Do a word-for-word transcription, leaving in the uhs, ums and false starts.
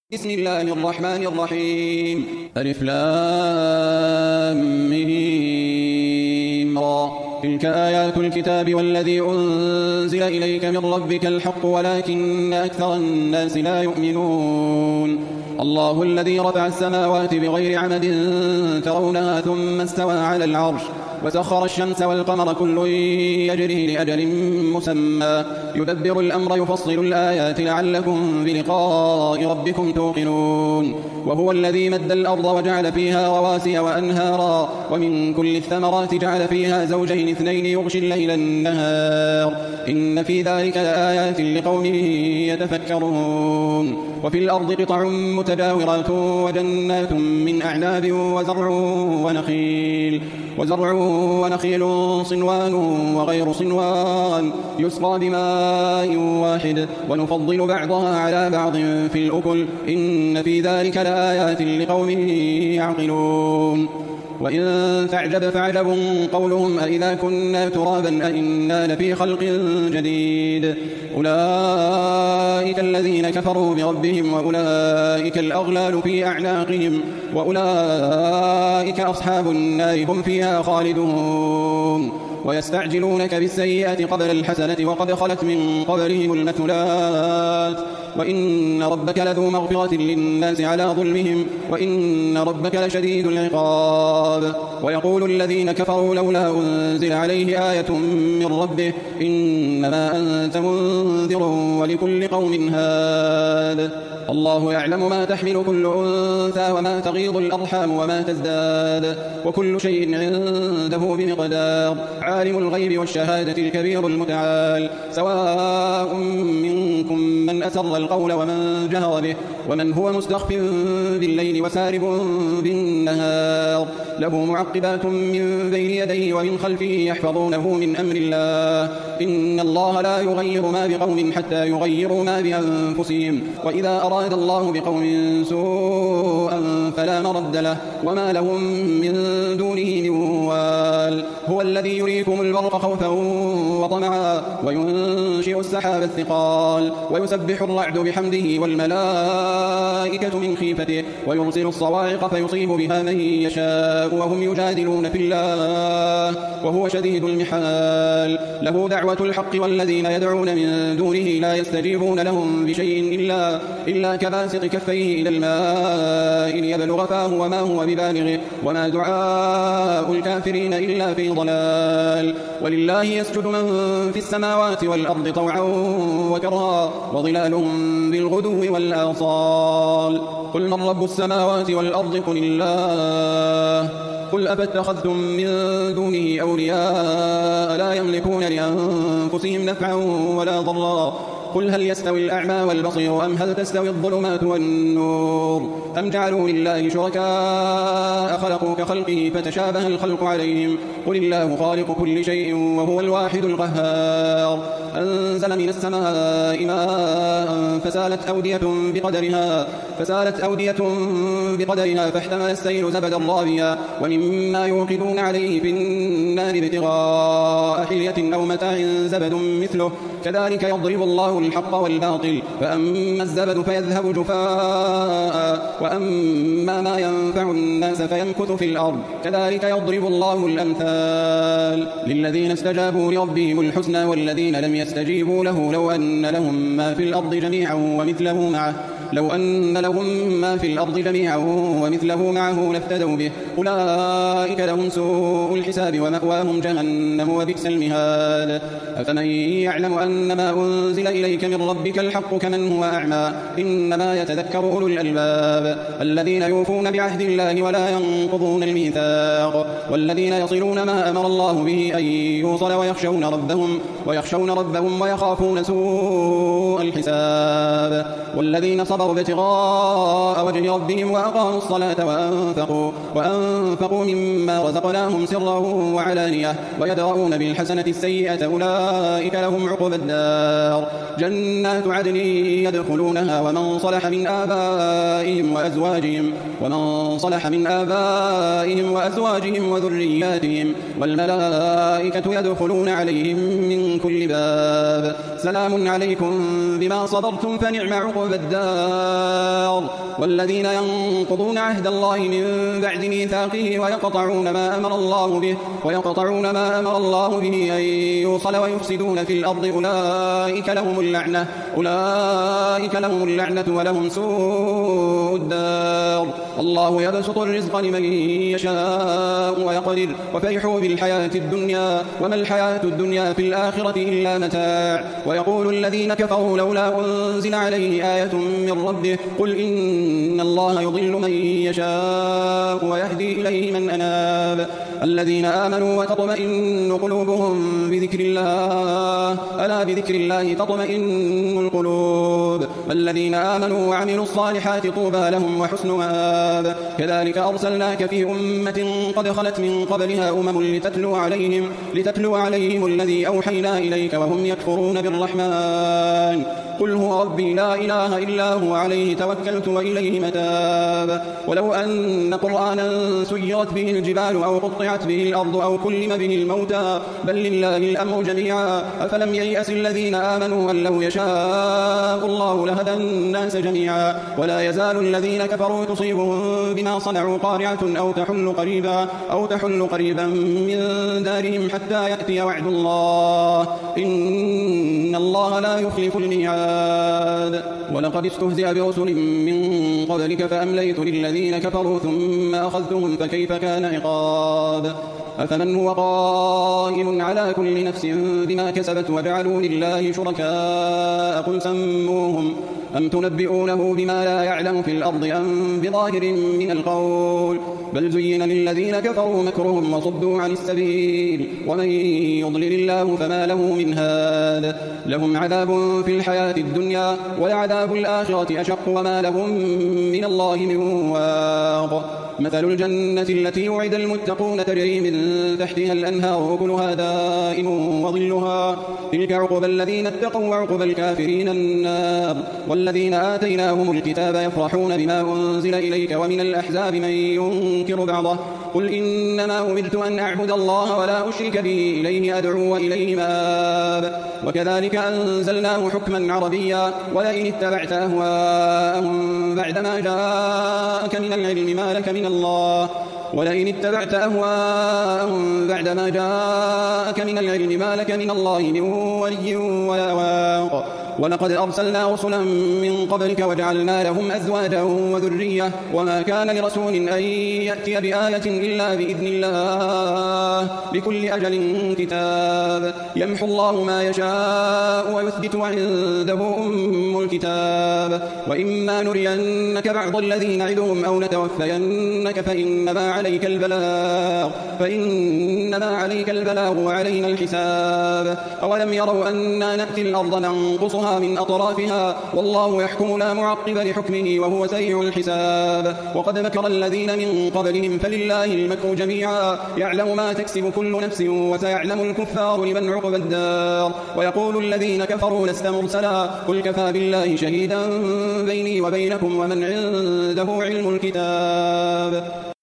بسم الله الرحمن الرحيم. ألف لام ميم را. تلك آيات الكتاب والذي أنزل إليك من ربك الحق ولكن أكثر الناس لا يؤمنون. الله الذي رفع السماوات بغير عمد ترونها ثم استوى على العرش وسخر الشمس والقمر كل يجري لأجل مسمى يدبر الأمر يفصل الآيات لعلكم بلقاء ربكم توقنون. وهو الذي مد الأرض وجعل فيها رواسي وأنهارا ومن كل الثمرات جعل فيها زوجين اثنين يغشي الليل النهار إن في ذلك لآيات لقوم يتفكرون. وفي الأرض قطع متجاورات وجنات من أعناب وزرع ونخيل وزرع ونخيل صنوان وغير صنوان يسقى بماء واحد ونفضل بعضها على بعض في الأكل إن في ذلك لآيات لقوم يعقلون. وإن تعجب فعجب قولهم أإذا كنا ترابا أإنا لفي خلق جديد أولئك الذين كفروا بربهم وأولئك الأغلال في أعناقهم وأولئك أصحاب النار هم فيها خالدون. ويستعجلونك بالسيئة قبل الحسنة وقد خلت من قبلهم المثلات وإن ربك لذو مغفرة للناس على ظلمهم وإن ربك لشديد العقاب. ويقول الذين كفروا لولا أنزل عليه آية من ربه إنما أنت منذر ولكل قوم هاد. الله يعلم ما تحمل كل أنثى وما تغيض الأرحام وما تزداد وكل شيء عنده بمقدار. عالم الغيب والشهادة الكبير المتعال سواء منكم من أسر القول ومن جهر به ومن هو مستخف بالليل وسارب بالنهار له معقبات من بين يديه ومن خلفه يحفظونه من أمر الله إن الله لا يغير ما بقوم حتى يغيروا ما بأنفسهم وإذا أراد الله بقوم سوءا فلا مرد له وما لهم من دونه من وال. هو الذي يريكم البرق خوفا وطمعا وينشئ السحاب الثقال ويسبح الرعد بحمده والملائكة من خيفته ويرسل الصواعق فيصيب بها من يشاء وهم يجادلون في الله وهو شديد المحال. له دعوة الحق والذين يدعون من دونه لا يستجيبون لهم بشيء إلا, إلا كباسط كفيه إلى الماء ليبلغ فاه وما هو ببالغه وما دعاء الكافرين إلا في ضلال. ولله يسجد من في السماوات والأرض طوعا وكرها وظلالهم بالغدو والآصال. قل من رب السماوات والأرض قل الله قل أفاتخذتم من دونه أولياء لا يملكون لأنفسهم نفعا ولا ضرا قل هل يستوي الأعمى والبصير أم هل تستوي الظلمات والنور أم جعلوا لله شركاء خلقوا كخلقه فتشابه الخلق عليهم قل الله خالق كل شيء وهو الواحد القهار. أنزل من السماء ماء فسالت أودية بقدرها فسالت أودية بقدرها فاحتمل السيل زبدا رابيا ومما يوقدون عليه في النار ابتغاء حلية أو متاع زبد مثله كذلك يضرب الله الحق والباطل فأما الزبد فيذهب جفاء وأما ما ينفع الناس فيمكث في الأرض كذلك يضرب الله الأمثال. للذين استجابوا لربهم الحسنى والذين لم يستجيبوا له لو أن لهم ما في الأرض جميعا ومثله معه لو أن لهم ما في الأرض جميعا ومثله معه لافتدوا به أولئك لهم سوء الحساب ومأواهم جهنم وبئس المهاد. أفمن يعلم أن ما أنزل إليك من ربك الحق كمن هو أعمى إنما يتذكر أولو الألباب الذين يوفون بعهد الله ولا ينقضون الميثاق والذين يصلون ما أمر الله به أن يوصل ويخشون ربهم ويخشون ربهم ويخافون سوء الحساب والذين صبروا ابتغاء وجه ربهم وأقاموا الصلاة وأنفقوا, وأنفقوا مما رزقناهم سرا وعلانية ويدرؤون بالحسنة السيئة أولئك لهم عقبى الدار جنات عدن يدخلونها ومن صلح من آبائهم وأزواجهم ومن صلح من آبائهم وأزواجهم وذرياتهم والملائكة يدخلون عليهم من كل باب سلام عليكم بما صبرتم فنعم عقبى الدار النار. والذين ينقضون عهد الله من بعد ميثاقه ويقطعون ما أمر الله به ويقطعون ما أمر الله به أن يوصل ويفسدون في الأرض أولئك لهم اللعنة أولئك لهم اللعنة ولهم سوء الدار. الله يبسط الرزق لمن يشاء ويقدر وفرحوا بالحياة الدنيا وما الحياة الدنيا في الآخرة إلا متاع. ويقول الذين كفروا لولا أنزل عليه آية من ربه قل إن الله يضل من يشاء ويهدي إليه من أناب. الذين آمنوا وتطمئن قلوبهم بذكر الله ألا بذكر الله تطمئن القلوب. الذين آمنوا وعملوا الصالحات طوبى لهم وحسن مآب. كذلك أرسلناك في أمة قد خلت من قبلها أمم لتتلو عليهم, لتتلو عليهم الذي أوحينا إليك وهم يكفرون بالرحمن قل هو ربي لا إله إلا هو عليه توكلت وإليه متاب. ولو أن قرآنا سيرت به الجبال أو قطعت به الأرض أو كلم به الموتى بل لله الأمر جميعا أفلم ييأس الذين آمنوا أن لو يشاء الله لهدى الناس جميعا. ولا يزال الذين كفروا تصيبهم بما صنعوا قارعة أو تحل قريبا أو تحل قريبا من دارهم حتى يأتي وعد الله إن الله لا يخلف الميعاد. ولقد استهزئ برسل من قبلك فأمليت للذين كفروا ثم أخذتهم فكيف كان عقاب. أفمن هو قائم على كل نفس بما كسبت وجعلوا لله شركاء قل سموهم أم تنبئونه بما لا يعلم في الأرض أم بظاهر من القول بل زين للذين كفروا مكرهم وصدوا عن السبيل ومن يضلل الله فما له من هاد. لهم عذاب في الحياة الدنيا ولعذاب الآخرة أشق وما لهم من الله من واق. مثل الجنة التي وعد المتقون تجري من تحتها الأنهار أكلها دائم وظلها تلك عقبى الذين اتقوا وعقبى الكافرين النار. والذين آتيناهم الكتاب يفرحون بما أنزل إليك ومن الأحزاب من ينكر بعضه قل إنما أمرت أن أعبد الله ولا أشرك به إليه أدعو وإليه مآب. وكذلك أنزلناه حكما عربيا ولئن اتبعت أهواءهم بعدما جاءك من العلم ما لك من الله ولئن اتبعت أهواءهم بعدما جاءك من العلم ما لك من الله من ولي ولا واق. ولقد أرسلنا رسلا من قبلك وجعلنا لهم أزواجا وذرية وما كان لرسول أن يأتي بآية إلا بإذن الله لكل أجل كتاب. يمحو الله ما يشاء ويثبت وعنده أم الكتاب. وإما نرينك بعض الذي نعدهم أو نتوفينك فإنما عليك البلاغ فإنما عليك البلاغ وعلينا الحساب. أولم يروا أنا نأتي الأرض ننقصها من أطرافها والله يحكم لا معقب لحكمه وهو سريع الحساب. وقد مكر الذين من قبلهم فلله المكر جميعا يعلم ما تكسب كل نفس وسيعلم الكفار لمن عقبى الدار. ويقول الذين كفروا لست مرسلا قل كفى بالله شهيدا بيني وبينكم ومن عنده علم الكتاب.